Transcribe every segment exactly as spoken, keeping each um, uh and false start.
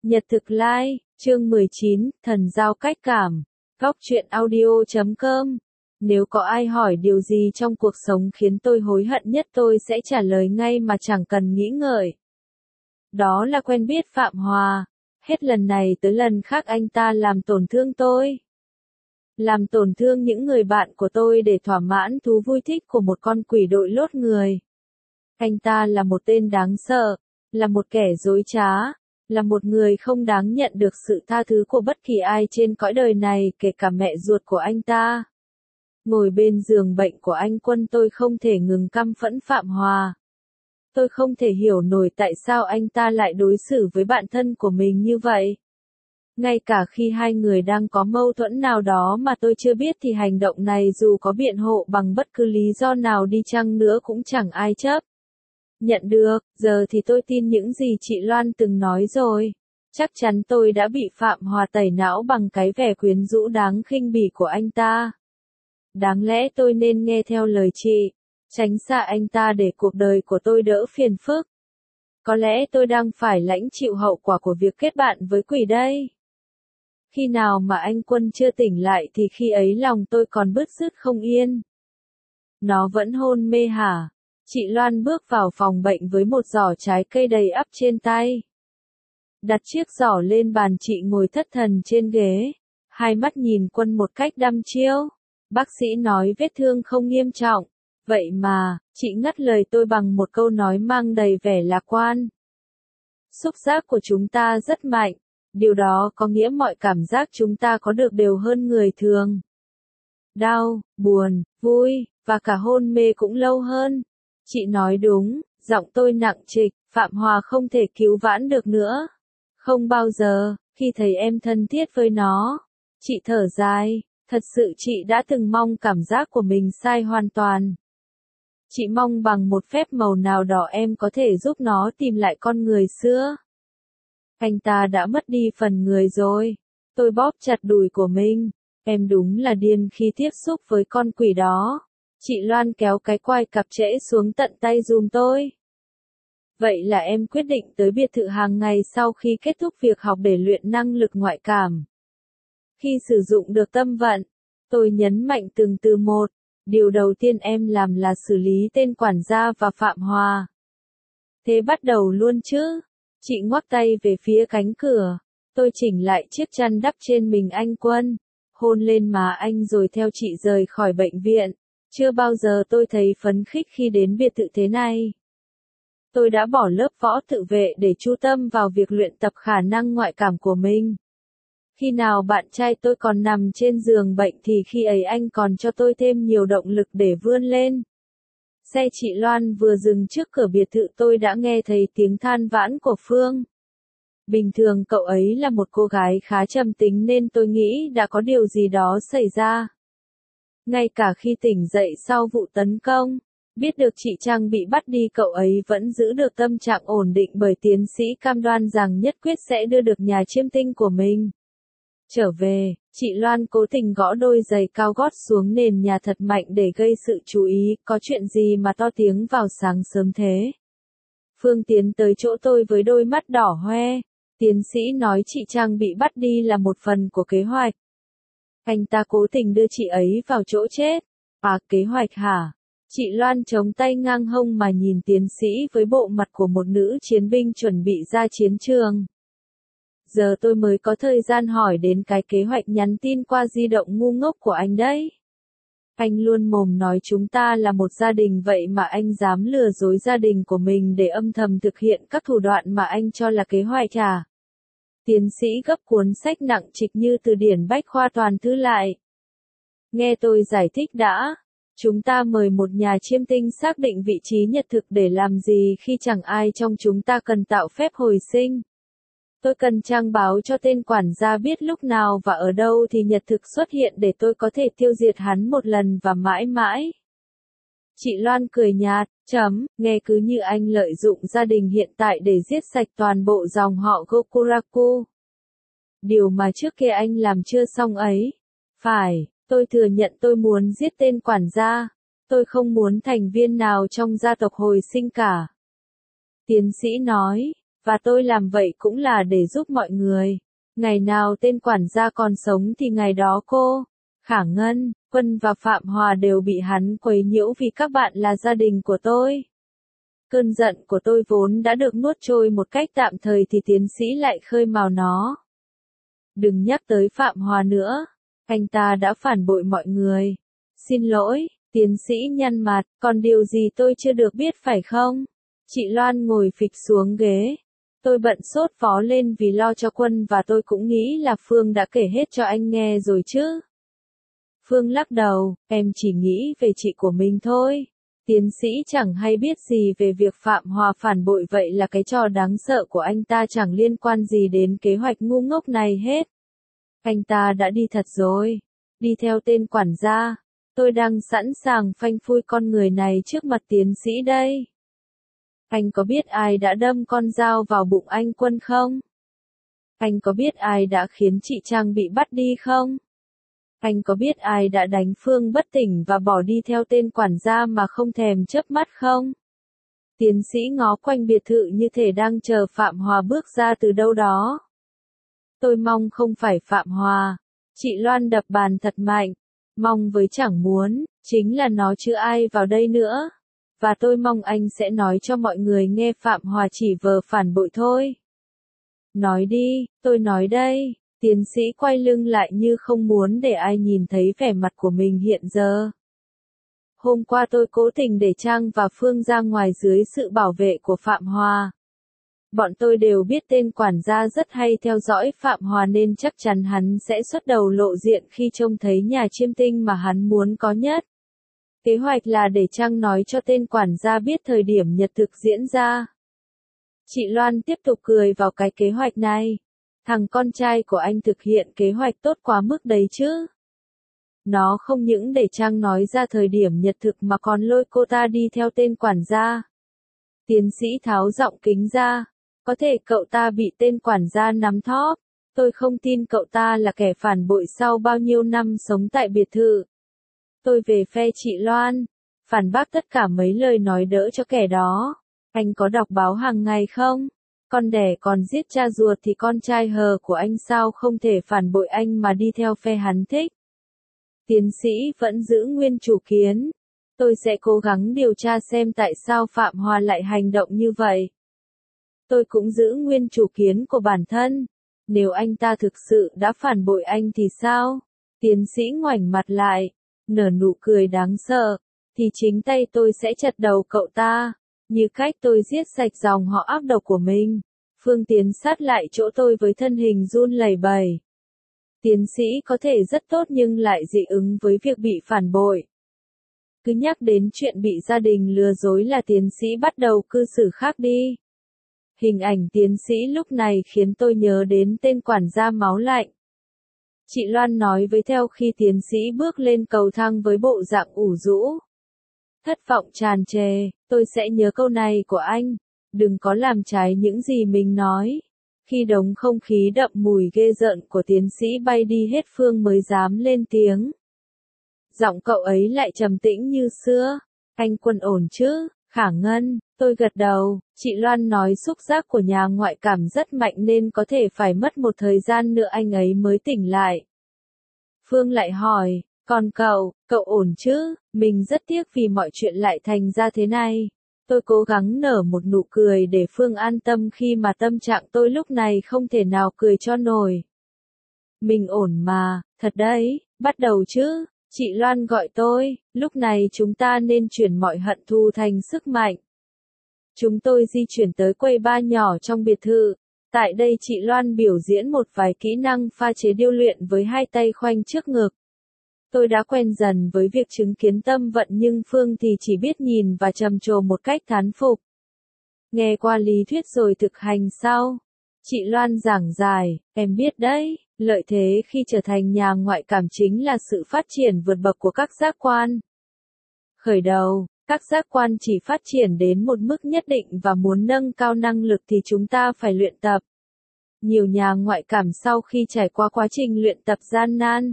Nhật thực lai, chương mười chín, thần giao cách cảm. Góc truyện audio chấm com. Nếu có ai hỏi điều gì trong cuộc sống khiến tôi hối hận nhất tôi sẽ trả lời ngay mà chẳng cần nghĩ ngợi. Đó là quen biết Phạm Hòa. Hết lần này tới lần khác anh ta làm tổn thương tôi. Làm tổn thương những người bạn của tôi để thỏa mãn thú vui thích của một con quỷ đội lốt người. Anh ta là một tên đáng sợ, là một kẻ dối trá, là một người không đáng nhận được sự tha thứ của bất kỳ ai trên cõi đời này, kể cả mẹ ruột của anh ta. Ngồi bên giường bệnh của anh Quân tôi không thể ngừng căm phẫn Phạm Hòa. Tôi không thể hiểu nổi tại sao anh ta lại đối xử với bạn thân của mình như vậy. Ngay cả khi hai người đang có mâu thuẫn nào đó mà tôi chưa biết thì hành động này dù có biện hộ bằng bất cứ lý do nào đi chăng nữa cũng chẳng ai chấp nhận được. Giờ thì tôi tin những gì chị Loan từng nói rồi. Chắc chắn tôi đã bị Phạm Hòa tẩy não bằng cái vẻ quyến rũ đáng khinh bỉ của anh ta. Đáng lẽ tôi nên nghe theo lời chị, tránh xa anh ta để cuộc đời của tôi đỡ phiền phức. Có lẽ tôi đang phải lãnh chịu hậu quả của việc kết bạn với quỷ đây. Khi nào mà anh Quân chưa tỉnh lại thì khi ấy lòng tôi còn bứt rứt không yên. Nó vẫn hôn mê hả? Chị Loan bước vào phòng bệnh với một giỏ trái cây đầy ắp trên tay. Đặt chiếc giỏ lên bàn, chị ngồi thất thần trên ghế, hai mắt nhìn Quân một cách đăm chiêu. Bác sĩ nói vết thương không nghiêm trọng. Vậy mà, chị ngắt lời tôi bằng một câu nói mang đầy vẻ lạc quan. Xúc giác của chúng ta rất mạnh. Điều đó có nghĩa mọi cảm giác chúng ta có được đều hơn người thường. Đau, buồn, vui, và cả hôn mê cũng lâu hơn. Chị nói đúng, giọng tôi nặng trịch, Phạm Hòa không thể cứu vãn được nữa. Không bao giờ, khi thấy em thân thiết với nó. Chị thở dài, thật sự chị đã từng mong cảm giác của mình sai hoàn toàn. Chị mong bằng một phép màu nào đó em có thể giúp nó tìm lại con người xưa. Anh ta đã mất đi phần người rồi. Tôi bóp chặt đùi của mình. Em đúng là điên khi tiếp xúc với con quỷ đó. Chị Loan kéo cái quai cạp trễ xuống tận tay giùm tôi. Vậy là em quyết định tới biệt thự hàng ngày sau khi kết thúc việc học để luyện năng lực ngoại cảm. Khi sử dụng được tâm vận, tôi nhấn mạnh từng từ một. Điều đầu tiên em làm là xử lý tên quản gia và Phạm Hòa. Thế bắt đầu luôn chứ? Chị ngoắc tay về phía cánh cửa. Tôi chỉnh lại chiếc chăn đắp trên mình anh Quân, hôn lên má anh rồi theo chị rời khỏi bệnh viện. Chưa bao giờ tôi thấy phấn khích khi đến biệt thự thế này. Tôi đã bỏ lớp võ tự vệ để chú tâm vào việc luyện tập khả năng ngoại cảm của mình. Khi nào bạn trai tôi còn nằm trên giường bệnh thì khi ấy anh còn cho tôi thêm nhiều động lực để vươn lên. Xe chị Loan vừa dừng trước cửa biệt thự tôi đã nghe thấy tiếng than vãn của Phương. Bình thường cậu ấy là một cô gái khá trầm tính nên tôi nghĩ đã có điều gì đó xảy ra. Ngay cả khi tỉnh dậy sau vụ tấn công, biết được chị Trang bị bắt đi cậu ấy vẫn giữ được tâm trạng ổn định bởi tiến sĩ cam đoan rằng nhất quyết sẽ đưa được nhà chiêm tinh của mình. Trở về, chị Loan cố tình gõ đôi giày cao gót xuống nền nhà thật mạnh để gây sự chú ý, có chuyện gì mà to tiếng vào sáng sớm thế? Phương tiến tới chỗ tôi với đôi mắt đỏ hoe. Tiến sĩ nói chị Trang bị bắt đi là một phần của kế hoạch. Anh ta cố tình đưa chị ấy vào chỗ chết. À, kế hoạch hả? Chị Loan chống tay ngang hông mà nhìn tiến sĩ với bộ mặt của một nữ chiến binh chuẩn bị ra chiến trường. Giờ tôi mới có thời gian hỏi đến cái kế hoạch nhắn tin qua di động ngu ngốc của anh đấy. Anh luôn mồm nói chúng ta là một gia đình vậy mà anh dám lừa dối gia đình của mình để âm thầm thực hiện các thủ đoạn mà anh cho là kế hoạch à? Tiến sĩ gấp cuốn sách nặng trịch như từ điển bách khoa toàn thư lại. Nghe tôi giải thích đã. Chúng ta mời một nhà chiêm tinh xác định vị trí nhật thực để làm gì khi chẳng ai trong chúng ta cần tạo phép hồi sinh. Tôi cần trang báo cho tên quản gia biết lúc nào và ở đâu thì nhật thực xuất hiện để tôi có thể tiêu diệt hắn một lần và mãi mãi. Chị Loan cười nhạt, chấm, nghe cứ như anh lợi dụng gia đình hiện tại để giết sạch toàn bộ dòng họ Gokuraku. Điều mà trước kia anh làm chưa xong ấy. Phải, tôi thừa nhận tôi muốn giết tên quản gia. Tôi không muốn thành viên nào trong gia tộc hồi sinh cả. Tiến sĩ nói. Và tôi làm vậy cũng là để giúp mọi người. Ngày nào tên quản gia còn sống thì ngày đó cô, Khả Ngân, Quân và Phạm Hòa đều bị hắn quấy nhiễu vì các bạn là gia đình của tôi. Cơn giận của tôi vốn đã được nuốt trôi một cách tạm thời thì tiến sĩ lại khơi mào nó. Đừng nhắc tới Phạm Hòa nữa. Anh ta đã phản bội mọi người. Xin lỗi, tiến sĩ nhăn mặt, còn điều gì tôi chưa được biết phải không? Chị Loan ngồi phịch xuống ghế. Tôi bận sốt vó lên vì lo cho Quân và tôi cũng nghĩ là Phương đã kể hết cho anh nghe rồi chứ. Phương lắc đầu, em chỉ nghĩ về chị của mình thôi. Tiến sĩ chẳng hay biết gì về việc Phạm Hòa phản bội, vậy là cái trò đáng sợ của anh ta chẳng liên quan gì đến kế hoạch ngu ngốc này hết. Anh ta đã đi thật rồi. Đi theo tên quản gia. Tôi đang sẵn sàng phanh phui con người này trước mặt tiến sĩ đây. Anh có biết ai đã đâm con dao vào bụng anh Quân không? Anh có biết ai đã khiến chị Trang bị bắt đi không? Anh có biết ai đã đánh Phương bất tỉnh và bỏ đi theo tên quản gia mà không thèm chớp mắt không? Tiến sĩ ngó quanh biệt thự như thể đang chờ Phạm Hòa bước ra từ đâu đó. Tôi mong không phải Phạm Hòa. Chị Loan đập bàn thật mạnh. Mong với chẳng muốn, chính là nó chứ ai vào đây nữa. Và tôi mong anh sẽ nói cho mọi người nghe Phạm Hòa chỉ vờ phản bội thôi. Nói đi, tôi nói đây. Tiến sĩ quay lưng lại như không muốn để ai nhìn thấy vẻ mặt của mình hiện giờ. Hôm qua tôi cố tình để Trang và Phương ra ngoài dưới sự bảo vệ của Phạm Hòa. Bọn tôi đều biết tên quản gia rất hay theo dõi Phạm Hòa nên chắc chắn hắn sẽ xuất đầu lộ diện khi trông thấy nhà chiêm tinh mà hắn muốn có nhất. Kế hoạch là để Trang nói cho tên quản gia biết thời điểm nhật thực diễn ra. Chị Loan tiếp tục cười vào cái kế hoạch này. Thằng con trai của anh thực hiện kế hoạch tốt quá mức đấy chứ. Nó không những để Trang nói ra thời điểm nhật thực mà còn lôi cô ta đi theo tên quản gia. Tiến sĩ tháo giọng kính ra. Có thể cậu ta bị tên quản gia nắm thóp. Tôi không tin cậu ta là kẻ phản bội sau bao nhiêu năm sống tại biệt thự. Tôi về phe chị Loan. Phản bác tất cả mấy lời nói đỡ cho kẻ đó. Anh có đọc báo hàng ngày không? Con đẻ còn giết cha ruột thì con trai hờ của anh sao không thể phản bội anh mà đi theo phe hắn thích. Tiến sĩ vẫn giữ nguyên chủ kiến. Tôi sẽ cố gắng điều tra xem tại sao Phạm Hòa lại hành động như vậy. Tôi cũng giữ nguyên chủ kiến của bản thân. Nếu anh ta thực sự đã phản bội anh thì sao? Tiến sĩ ngoảnh mặt lại, nở nụ cười đáng sợ. Thì chính tay tôi sẽ chặt đầu cậu ta. Như cách tôi giết sạch dòng họ ác độc của mình. Phương tiến sát lại chỗ tôi với thân hình run lẩy bẩy. Tiến sĩ có thể rất tốt nhưng lại dị ứng với việc bị phản bội. Cứ nhắc đến chuyện bị gia đình lừa dối là tiến sĩ bắt đầu cư xử khác đi. Hình ảnh tiến sĩ lúc này khiến tôi nhớ đến tên quản gia máu lạnh. Chị Loan nói với theo khi tiến sĩ bước lên cầu thang với bộ dạng ủ rũ. Thất vọng tràn trề, tôi sẽ nhớ câu này của anh. Đừng có làm trái những gì mình nói. Khi đống không khí đậm mùi ghê rợn của tiến sĩ bay đi hết Phương mới dám lên tiếng. Giọng cậu ấy lại trầm tĩnh như xưa. Anh Quân ổn chứ, Khả Ngân? Tôi gật đầu. Chị Loan nói xúc giác của nhà ngoại cảm rất mạnh nên có thể phải mất một thời gian nữa anh ấy mới tỉnh lại. Phương lại hỏi, còn cậu, cậu ổn chứ? Mình rất tiếc vì mọi chuyện lại thành ra thế này. Tôi cố gắng nở một nụ cười để Phương an tâm khi mà tâm trạng tôi lúc này không thể nào cười cho nổi. Mình ổn mà, thật đấy, bắt đầu chứ. Chị Loan gọi tôi, lúc này chúng ta nên chuyển mọi hận thù thành sức mạnh. Chúng tôi di chuyển tới quầy bar nhỏ trong biệt thự. Tại đây chị Loan biểu diễn một vài kỹ năng pha chế điêu luyện với hai tay khoanh trước ngực. Tôi đã quen dần với việc chứng kiến tâm vận nhưng Phương thì chỉ biết nhìn và trầm trồ một cách thán phục. Nghe qua lý thuyết rồi thực hành sau. Chị Loan giảng giải, em biết đấy, lợi thế khi trở thành nhà ngoại cảm chính là sự phát triển vượt bậc của các giác quan. Khởi đầu, các giác quan chỉ phát triển đến một mức nhất định và muốn nâng cao năng lực thì chúng ta phải luyện tập. Nhiều nhà ngoại cảm sau khi trải qua quá trình luyện tập gian nan,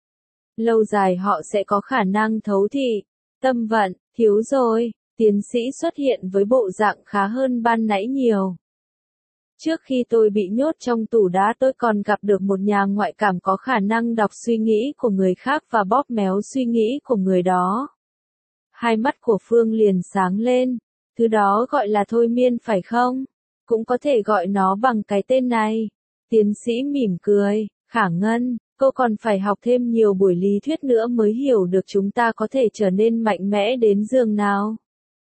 lâu dài họ sẽ có khả năng thấu thị. Tâm vận, thiếu rồi, tiến sĩ xuất hiện với bộ dạng khá hơn ban nãy nhiều. Trước khi tôi bị nhốt trong tủ đá tôi còn gặp được một nhà ngoại cảm có khả năng đọc suy nghĩ của người khác và bóp méo suy nghĩ của người đó. Hai mắt của Phương liền sáng lên. Thứ đó gọi là thôi miên phải không? Cũng có thể gọi nó bằng cái tên này. Tiến sĩ mỉm cười, Khả Ngân, cô còn phải học thêm nhiều buổi lý thuyết nữa mới hiểu được chúng ta có thể trở nên mạnh mẽ đến giường nào.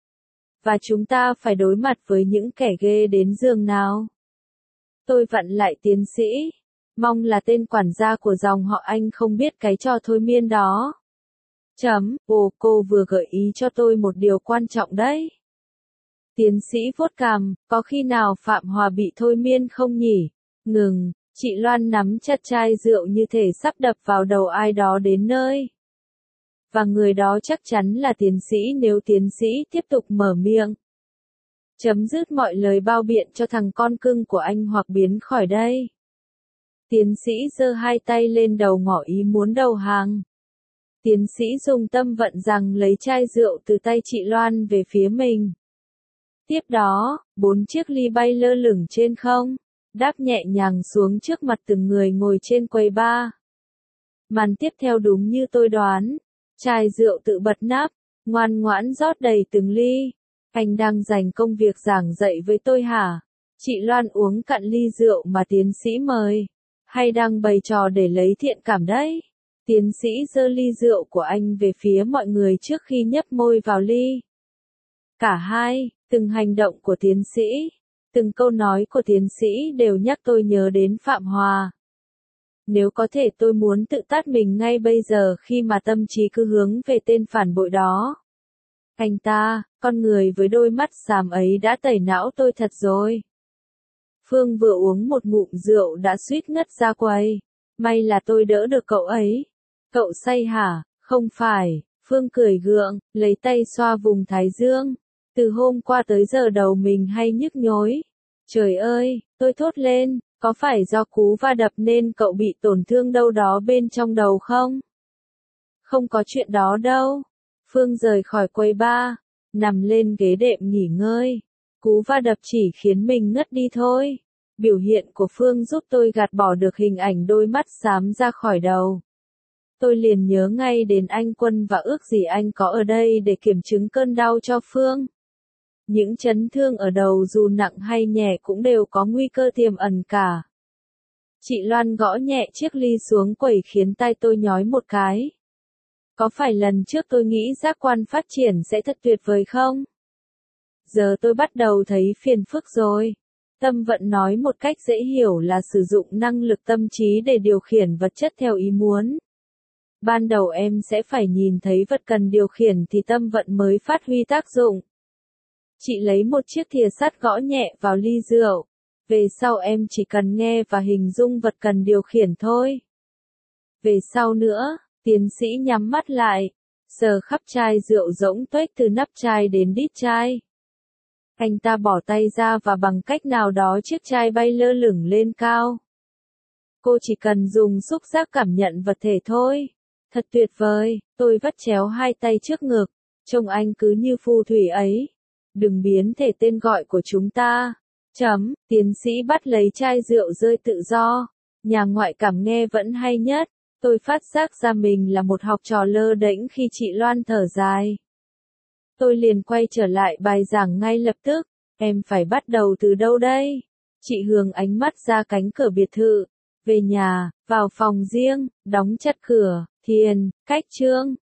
Và chúng ta phải đối mặt với những kẻ ghê đến giường nào. Tôi vặn lại tiến sĩ. Mong là tên quản gia của dòng họ Anh không biết cái trò thôi miên đó. Chấm, ồ, cô vừa gợi ý cho tôi một điều quan trọng đấy. Tiến sĩ vuốt cằm, có khi nào Phạm Hòa bị thôi miên không nhỉ? Ngừng, chị Loan nắm chặt chai rượu như thể sắp đập vào đầu ai đó đến nơi. Và người đó chắc chắn là tiến sĩ nếu tiến sĩ tiếp tục mở miệng. Chấm dứt mọi lời bao biện cho thằng con cưng của anh hoặc biến khỏi đây. Tiến sĩ giơ hai tay lên đầu ngỏ ý muốn đầu hàng. Tiến sĩ dùng tâm vận rằng lấy chai rượu từ tay chị Loan về phía mình. Tiếp đó, bốn chiếc ly bay lơ lửng trên không, đáp nhẹ nhàng xuống trước mặt từng người ngồi trên quầy bar. Màn tiếp theo đúng như tôi đoán, chai rượu tự bật nắp, ngoan ngoãn rót đầy từng ly. Anh đang dành công việc giảng dạy với tôi hả? Chị Loan uống cạn ly rượu mà tiến sĩ mời, hay đang bày trò để lấy thiện cảm đấy? Tiến sĩ giơ ly rượu của anh về phía mọi người trước khi nhấp môi vào ly. Cả hai, từng hành động của tiến sĩ, từng câu nói của tiến sĩ đều nhắc tôi nhớ đến Phạm Hòa. Nếu có thể tôi muốn tự tát mình ngay bây giờ khi mà tâm trí cứ hướng về tên phản bội đó. Anh ta, con người với đôi mắt xàm ấy đã tẩy não tôi thật rồi. Phương vừa uống một ngụm rượu đã suýt ngất ra quầy. May là tôi đỡ được cậu ấy. Cậu say hả? Không phải. Phương cười gượng, lấy tay xoa vùng thái dương. Từ hôm qua tới giờ đầu mình hay nhức nhối. Trời ơi, tôi thốt lên, có phải do cú va đập nên cậu bị tổn thương đâu đó bên trong đầu không? Không có chuyện đó đâu. Phương rời khỏi quầy bar, nằm lên ghế đệm nghỉ ngơi. Cú va đập chỉ khiến mình ngất đi thôi. Biểu hiện của Phương giúp tôi gạt bỏ được hình ảnh đôi mắt xám ra khỏi đầu. Tôi liền nhớ ngay đến anh Quân và ước gì anh có ở đây để kiểm chứng cơn đau cho Phương. Những chấn thương ở đầu dù nặng hay nhẹ cũng đều có nguy cơ tiềm ẩn cả. Chị Loan gõ nhẹ chiếc ly xuống quầy khiến tai tôi nhói một cái. Có phải lần trước tôi nghĩ giác quan phát triển sẽ thật tuyệt vời không? Giờ tôi bắt đầu thấy phiền phức rồi. Tâm vận nói một cách dễ hiểu là sử dụng năng lực tâm trí để điều khiển vật chất theo ý muốn. Ban đầu em sẽ phải nhìn thấy vật cần điều khiển thì tâm vận mới phát huy tác dụng. Chị lấy một chiếc thìa sắt gõ nhẹ vào ly rượu. Về sau em chỉ cần nghe và hình dung vật cần điều khiển thôi. Về sau nữa, tiến sĩ nhắm mắt lại, sờ khắp chai rượu rỗng tuếch từ nắp chai đến đít chai. Anh ta bỏ tay ra và bằng cách nào đó chiếc chai bay lơ lửng lên cao. Cô chỉ cần dùng xúc giác cảm nhận vật thể thôi. Thật tuyệt vời, tôi vắt chéo hai tay trước ngực, trông anh cứ như phù thủy ấy. Đừng biến thể tên gọi của chúng ta. Chấm, tiến sĩ bắt lấy chai rượu rơi tự do. Nhà ngoại cảm nghe vẫn hay nhất. Tôi phát giác ra mình là một học trò lơ đễnh khi chị Loan thở dài. Tôi liền quay trở lại bài giảng ngay lập tức. Em phải bắt đầu từ đâu đây? Chị hướng ánh mắt ra cánh cửa biệt thự. Về nhà, vào phòng riêng, đóng chặt cửa, thiền, cách chương.